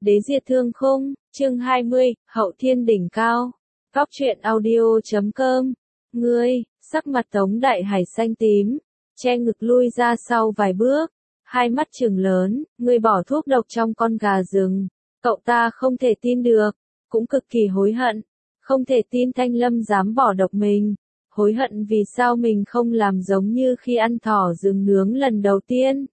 Đế diệt thương khung, chương 20, Hậu Thiên đỉnh cao. Góc truyện audio.com. Ngươi, sắc mặt Tống Đại Hải xanh tím, che ngực lui ra sau vài bước, hai mắt trừng lớn, ngươi bỏ thuốc độc trong con gà rừng. Cậu ta không thể tin được, cũng cực kỳ hối hận, không thể tin Thanh Lâm dám bỏ độc mình, hối hận vì sao mình không làm giống như khi ăn thỏ rừng nướng lần đầu tiên.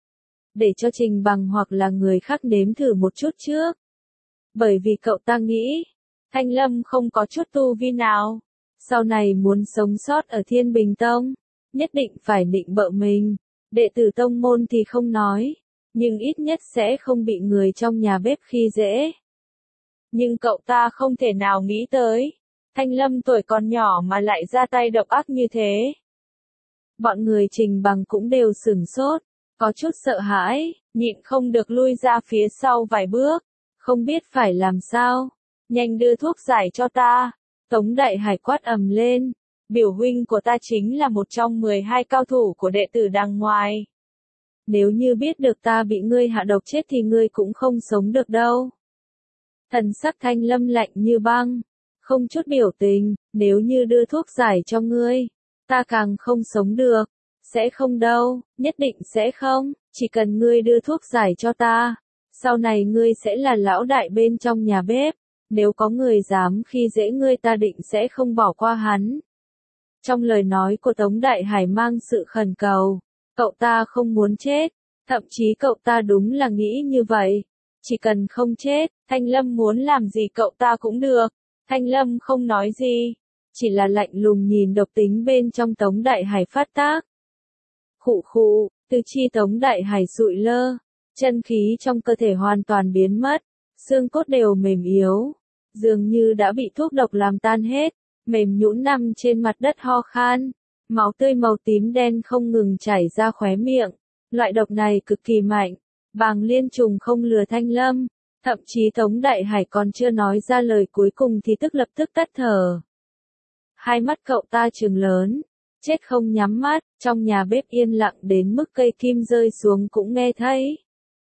Để cho Trình Bằng hoặc là người khác nếm thử một chút trước. Bởi vì cậu ta nghĩ, Thanh Lâm không có chút tu vi nào, sau này muốn sống sót ở Thiên Bình Tông, nhất định phải nịnh bợ mình, đệ tử tông môn thì không nói, nhưng ít nhất sẽ không bị người trong nhà bếp khi dễ. Nhưng cậu ta không thể nào nghĩ tới, Thanh Lâm tuổi còn nhỏ mà lại ra tay độc ác như thế. Bọn người Trình Bằng cũng đều sửng sốt, có chút sợ hãi, nhịn không được lui ra phía sau vài bước, không biết phải làm sao. Nhanh đưa thuốc giải cho ta. Tống Đại Hải quát ầm lên, biểu huynh của ta chính là một trong 12 cao thủ của đệ tử đằng ngoài. Nếu như biết được ta bị ngươi hạ độc chết thì ngươi cũng không sống được đâu. Thần sắc Thanh Lâm lạnh như băng, không chút biểu tình, nếu như đưa thuốc giải cho ngươi, ta càng không sống được. Sẽ không đâu, nhất định sẽ không, chỉ cần ngươi đưa thuốc giải cho ta, sau này ngươi sẽ là lão đại bên trong nhà bếp, nếu có người dám khi dễ ngươi ta định sẽ không bỏ qua hắn. Trong lời nói của Tống Đại Hải mang sự khẩn cầu, cậu ta không muốn chết, thậm chí cậu ta đúng là nghĩ như vậy, chỉ cần không chết, Thanh Lâm muốn làm gì cậu ta cũng được. Thanh Lâm không nói gì, chỉ là lạnh lùng nhìn độc tính bên trong Tống Đại Hải phát tác. Khụ khụ, tứ chi Tống Đại Hải sụi lơ, chân khí trong cơ thể hoàn toàn biến mất, xương cốt đều mềm yếu, dường như đã bị thuốc độc làm tan hết, mềm nhũn nằm trên mặt đất ho khan, máu tươi màu tím đen không ngừng chảy ra khóe miệng, loại độc này cực kỳ mạnh, Bàng Liên Trùng không lừa Thanh Lâm, thậm chí Tống Đại Hải còn chưa nói ra lời cuối cùng thì lập tức tắt thở. Hai mắt cậu ta trừng lớn, chết không nhắm mắt, trong nhà bếp yên lặng đến mức cây kim rơi xuống cũng nghe thấy.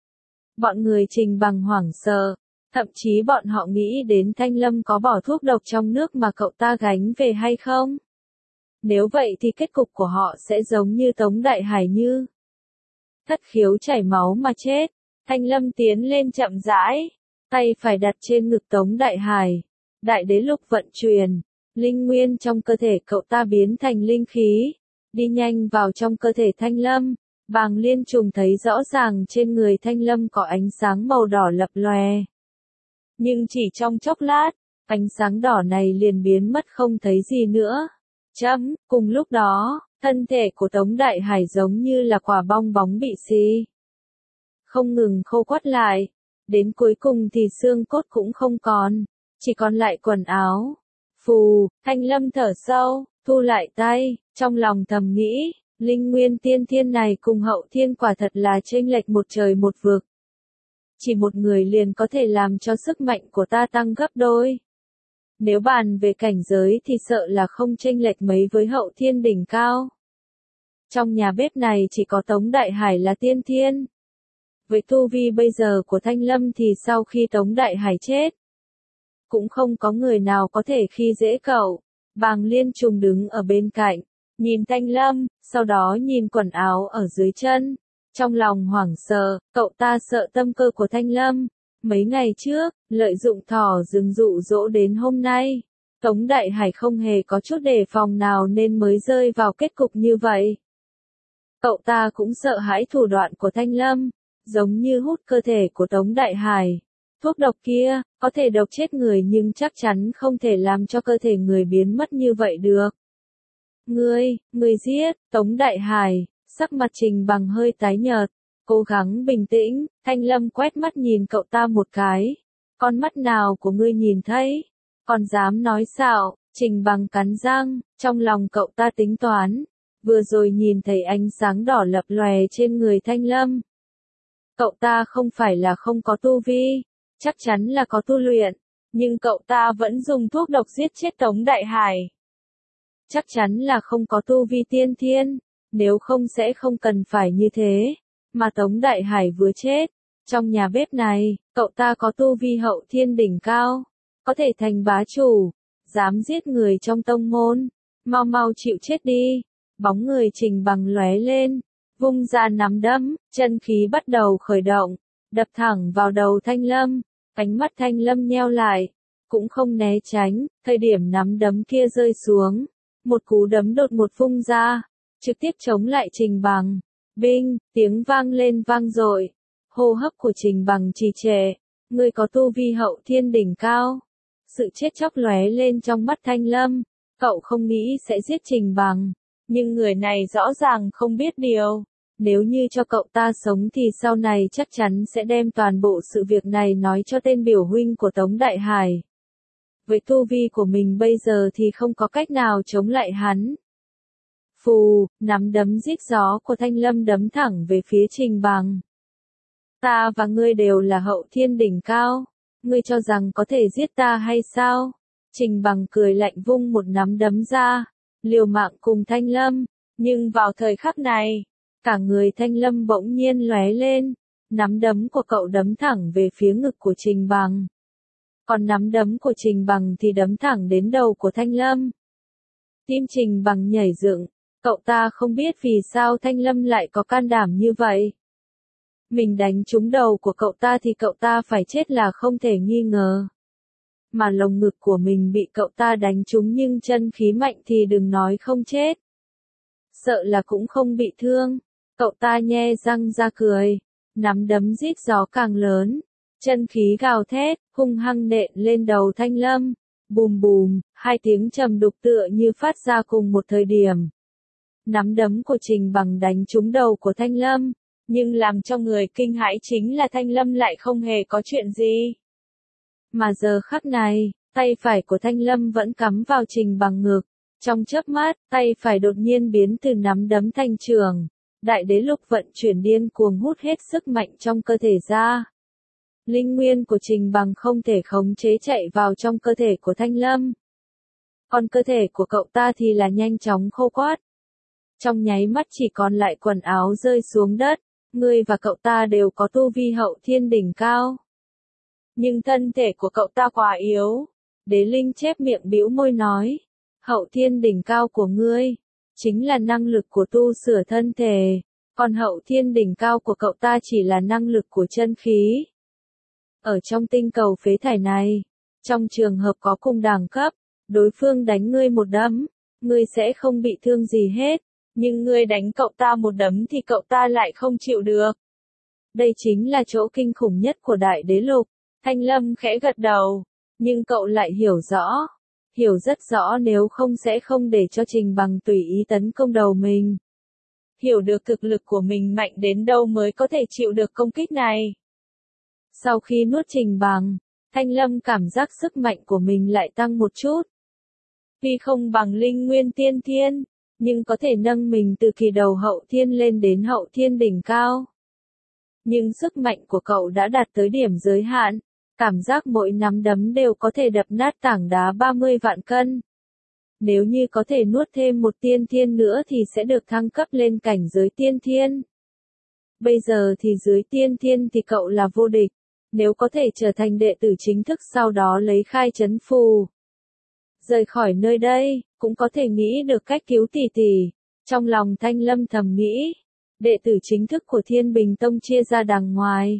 Bọn người Trình Bằng hoảng sợ, thậm chí bọn họ nghĩ đến Thanh Lâm có bỏ thuốc độc trong nước mà cậu ta gánh về hay không. Nếu vậy thì kết cục của họ sẽ giống như Tống Đại Hải như thất khiếu chảy máu mà chết. Thanh Lâm tiến lên chậm rãi, tay phải đặt trên ngực Tống Đại Hải, đại đế lục vận chuyển. Linh nguyên trong cơ thể cậu ta biến thành linh khí, đi nhanh vào trong cơ thể Thanh Lâm. Bàng Liên Trùng thấy rõ ràng trên người Thanh Lâm có ánh sáng màu đỏ lập lòe. Nhưng chỉ trong chốc lát, ánh sáng đỏ này liền biến mất không thấy gì nữa. Cùng lúc đó, thân thể của Tống Đại Hải giống như là quả bong bóng bị xì không ngừng khô quắt lại, đến cuối cùng thì xương cốt cũng không còn, chỉ còn lại quần áo. Phù, Thanh Lâm thở sâu, thu lại tay, trong lòng thầm nghĩ, linh nguyên tiên thiên này cùng hậu thiên quả thật là chênh lệch một trời một vực. Chỉ một người liền có thể làm cho sức mạnh của ta tăng gấp đôi. Nếu bàn về cảnh giới thì sợ là không chênh lệch mấy với hậu thiên đỉnh cao. Trong nhà bếp này chỉ có Tống Đại Hải là tiên thiên. Với tu vi bây giờ của Thanh Lâm thì sau khi Tống Đại Hải chết, cũng không có người nào có thể khi dễ cậu. Bàng Liên Trùng đứng ở bên cạnh, nhìn Thanh Lâm, sau đó nhìn quần áo ở dưới chân. Trong lòng hoảng sợ, cậu ta sợ tâm cơ của Thanh Lâm. Mấy ngày trước, lợi dụng thỏ rừng dụ dỗ đến hôm nay, Tống Đại Hải không hề có chút đề phòng nào nên mới rơi vào kết cục như vậy. Cậu ta cũng sợ hãi thủ đoạn của Thanh Lâm, giống như hút cơ thể của Tống Đại Hải. Thuốc độc kia, có thể độc chết người nhưng chắc chắn không thể làm cho cơ thể người biến mất như vậy được. Ngươi giết, Tống Đại Hải, sắc mặt Trình Bằng hơi tái nhợt, cố gắng bình tĩnh, Thanh Lâm quét mắt nhìn cậu ta một cái. Con mắt nào của ngươi nhìn thấy? Còn dám nói xạo, Trình Bằng cắn răng, trong lòng cậu ta tính toán. Vừa rồi nhìn thấy ánh sáng đỏ lập lòe trên người Thanh Lâm. Cậu ta không phải là không có tu vi, chắc chắn là có tu luyện, nhưng cậu ta vẫn dùng thuốc độc giết chết Tống Đại Hải. Chắc chắn là không có tu vi tiên thiên, nếu không sẽ không cần phải như thế, mà Tống Đại Hải vừa chết, Trong nhà bếp này, cậu ta có tu vi hậu thiên đỉnh cao, có thể thành bá chủ, dám giết người trong tông môn, mau mau chịu chết đi. Bóng người Trình Bằng lóe lên, vung ra nắm đấm, chân khí bắt đầu khởi động, đập thẳng vào đầu Thanh Lâm, ánh mắt Thanh Lâm nheo lại, cũng không né tránh, thời điểm nắm đấm kia rơi xuống, một cú đấm đột ngột vung ra, trực tiếp chống lại Trình Bằng. Binh, tiếng vang lên vang dội, hô hấp của Trình Bằng trì trệ, người có tu vi hậu thiên đỉnh cao. Sự chết chóc lóe lên trong mắt Thanh Lâm, cậu không nghĩ sẽ giết Trình Bằng, nhưng người này rõ ràng không biết điều. Nếu như cho cậu ta sống thì sau này chắc chắn sẽ đem toàn bộ sự việc này nói cho tên biểu huynh của Tống Đại Hải. Với tu vi của mình bây giờ thì không có cách nào chống lại hắn. Phù, nắm đấm rít gió của Thanh Lâm đấm thẳng về phía Trình Bằng. Ta và ngươi đều là hậu thiên đỉnh cao, ngươi cho rằng có thể giết ta hay sao? Trình Bằng cười lạnh vung một nắm đấm ra, liều mạng cùng Thanh Lâm, nhưng vào thời khắc này, cả người Thanh Lâm bỗng nhiên lóe lên, nắm đấm của cậu đấm thẳng về phía ngực của Trình Bằng. Còn nắm đấm của Trình Bằng thì đấm thẳng đến đầu của Thanh Lâm. Tim Trình Bằng nhảy dựng, cậu ta không biết vì sao Thanh Lâm lại có can đảm như vậy. Mình đánh trúng đầu của cậu ta thì cậu ta phải chết là không thể nghi ngờ. Mà lồng ngực của mình bị cậu ta đánh trúng nhưng chân khí mạnh thì đừng nói không chết. Sợ là cũng không bị thương. Cậu ta nhe răng ra cười, nắm đấm rít gió càng lớn, chân khí gào thét, hung hăng nện lên đầu Thanh Lâm. Bùm bùm, hai tiếng trầm đục tựa như phát ra cùng một thời điểm. Nắm đấm của Trình Bằng đánh trúng đầu của Thanh Lâm, nhưng làm cho người kinh hãi chính là Thanh Lâm lại không hề có chuyện gì. Mà giờ khắc này, tay phải của Thanh Lâm vẫn cắm vào Trình Bằng ngực. Trong chớp mắt, tay phải đột nhiên biến từ nắm đấm thành chưởng. Đại đế lục vận chuyển điên cuồng hút hết sức mạnh trong cơ thể ra. Linh nguyên của Trình Bằng không thể khống chế chạy vào trong cơ thể của Thanh Lâm. Còn cơ thể của cậu ta thì là nhanh chóng khô quát. Trong nháy mắt chỉ còn lại quần áo rơi xuống đất, ngươi và cậu ta đều có tu vi hậu thiên đỉnh cao. Nhưng thân thể của cậu ta quá yếu. Đế Linh chép miệng bĩu môi nói, hậu thiên đỉnh cao của ngươi, chính là năng lực của tu sửa thân thể, còn hậu thiên đỉnh cao của cậu ta chỉ là năng lực của chân khí. Ở trong tinh cầu phế thải này, trong trường hợp có cùng đẳng cấp, đối phương đánh ngươi một đấm, ngươi sẽ không bị thương gì hết, nhưng ngươi đánh cậu ta một đấm thì cậu ta lại không chịu được. Đây chính là chỗ kinh khủng nhất của Đại Đế Lục. Thanh Lâm khẽ gật đầu, nhưng cậu lại hiểu rất rõ nếu không sẽ không để cho Trình Bằng tùy ý tấn công đầu mình. Hiểu được thực lực của mình mạnh đến đâu mới có thể chịu được công kích này. Sau khi nuốt Trình Bằng, Thanh Lâm cảm giác sức mạnh của mình lại tăng một chút. Tuy không bằng linh nguyên tiên thiên, nhưng có thể nâng mình từ kỳ đầu hậu thiên lên đến hậu thiên đỉnh cao. Nhưng sức mạnh của cậu đã đạt tới điểm giới hạn, cảm giác mỗi nắm đấm đều có thể đập nát tảng đá 30 vạn cân. Nếu như có thể nuốt thêm một tiên thiên nữa thì sẽ được thăng cấp lên cảnh giới tiên thiên. Bây giờ thì dưới tiên thiên thì cậu là vô địch, nếu có thể trở thành đệ tử chính thức sau đó lấy khai trấn phù. Rời khỏi nơi đây, cũng có thể nghĩ được cách cứu tỷ tỷ. Trong lòng Thanh Lâm thầm nghĩ, đệ tử chính thức của Thiên Bình Tông chia ra đằng ngoài,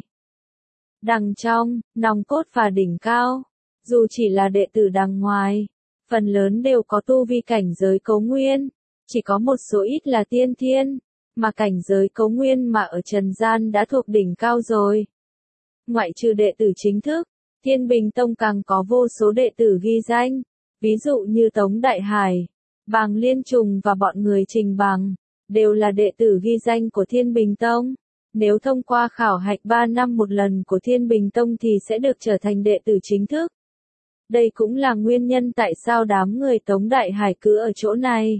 đằng trong, nòng cốt và đỉnh cao. Dù chỉ là đệ tử đằng ngoài, phần lớn đều có tu vi cảnh giới cấu nguyên, chỉ có một số ít là tiên thiên, mà cảnh giới cấu nguyên mà ở trần gian đã thuộc đỉnh cao rồi. Ngoại trừ đệ tử chính thức, Thiên Bình Tông càng có vô số đệ tử ghi danh, ví dụ như Tống Đại Hải, Bàng Liên Trùng và bọn người Trình Bằng, đều là đệ tử ghi danh của Thiên Bình Tông. Nếu thông qua khảo hạch 3 năm một lần của Thiên Bình Tông thì sẽ được trở thành đệ tử chính thức. Đây cũng là nguyên nhân tại sao đám người Tống Đại Hải cứ ở chỗ này.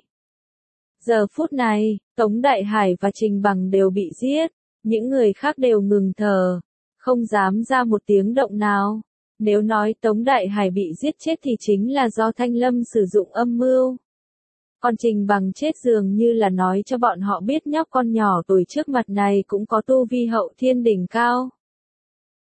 Giờ phút này, Tống Đại Hải và Trình Bằng đều bị giết, những người khác đều ngừng thở, không dám ra một tiếng động nào. Nếu nói Tống Đại Hải bị giết chết thì chính là do Thanh Lâm sử dụng âm mưu. Còn Trình Bằng chết dường như là nói cho bọn họ biết nhóc con nhỏ tuổi trước mặt này cũng có tu vi hậu thiên đỉnh cao.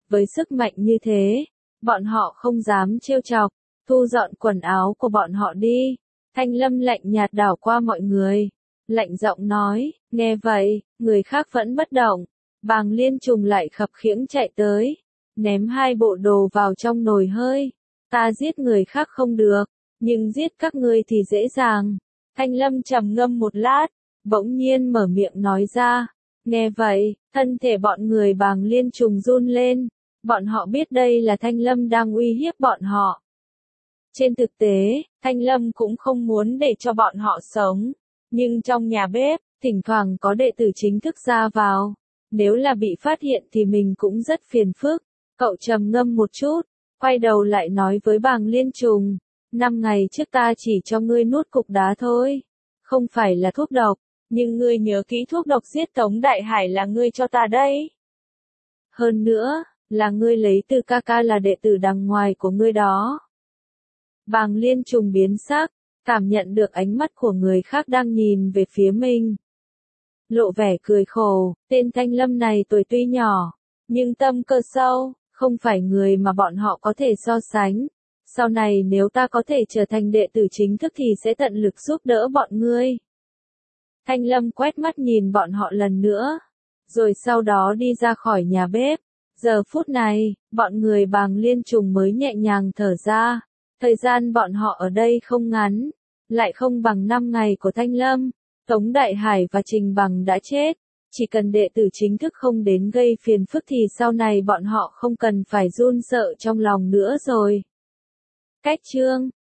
Với sức mạnh như thế, bọn họ không dám trêu chọc, thu dọn quần áo của bọn họ đi. Thanh Lâm lạnh nhạt đảo qua mọi người, lạnh giọng nói, nghe vậy, người khác vẫn bất động. Bàng Liên Trùng lại khập khiễng chạy tới, ném 2 bộ đồ vào trong nồi hơi. Ta giết người khác không được, nhưng giết các ngươi thì dễ dàng. Thanh Lâm trầm ngâm một lát, bỗng nhiên mở miệng nói ra. Nghe vậy, thân thể bọn người Bàng Liên Trùng run lên. Bọn họ biết đây là Thanh Lâm đang uy hiếp bọn họ. Trên thực tế, Thanh Lâm cũng không muốn để cho bọn họ sống. Nhưng trong nhà bếp, thỉnh thoảng có đệ tử chính thức ra vào. Nếu là bị phát hiện thì mình cũng rất phiền phức. Cậu trầm ngâm một chút, quay đầu lại nói với Bàng Liên Trùng. 5 ngày trước ta chỉ cho ngươi nuốt cục đá thôi. Không phải là thuốc độc, nhưng ngươi nhớ kỹ thuốc độc giết Tống Đại Hải là ngươi cho ta đấy. Hơn nữa, là ngươi lấy từ ca ca là đệ tử đằng ngoài của ngươi đó. Bàng Liên Trùng biến sắc, cảm nhận được ánh mắt của người khác đang nhìn về phía mình. Lộ vẻ cười khổ, tên Thanh Lâm này tuổi tuy nhỏ, nhưng tâm cơ sâu, không phải người mà bọn họ có thể so sánh. Sau này nếu ta có thể trở thành đệ tử chính thức thì sẽ tận lực giúp đỡ bọn ngươi. Thanh Lâm quét mắt nhìn bọn họ lần nữa, rồi sau đó đi ra khỏi nhà bếp. Giờ phút này, bọn người Bàng Liên Trùng mới nhẹ nhàng thở ra. Thời gian bọn họ ở đây không ngắn, lại không bằng 5 ngày của Thanh Lâm. Tống Đại Hải và Trình Bằng đã chết. Chỉ cần đệ tử chính thức không đến gây phiền phức thì sau này bọn họ không cần phải run sợ trong lòng nữa rồi. Cách chương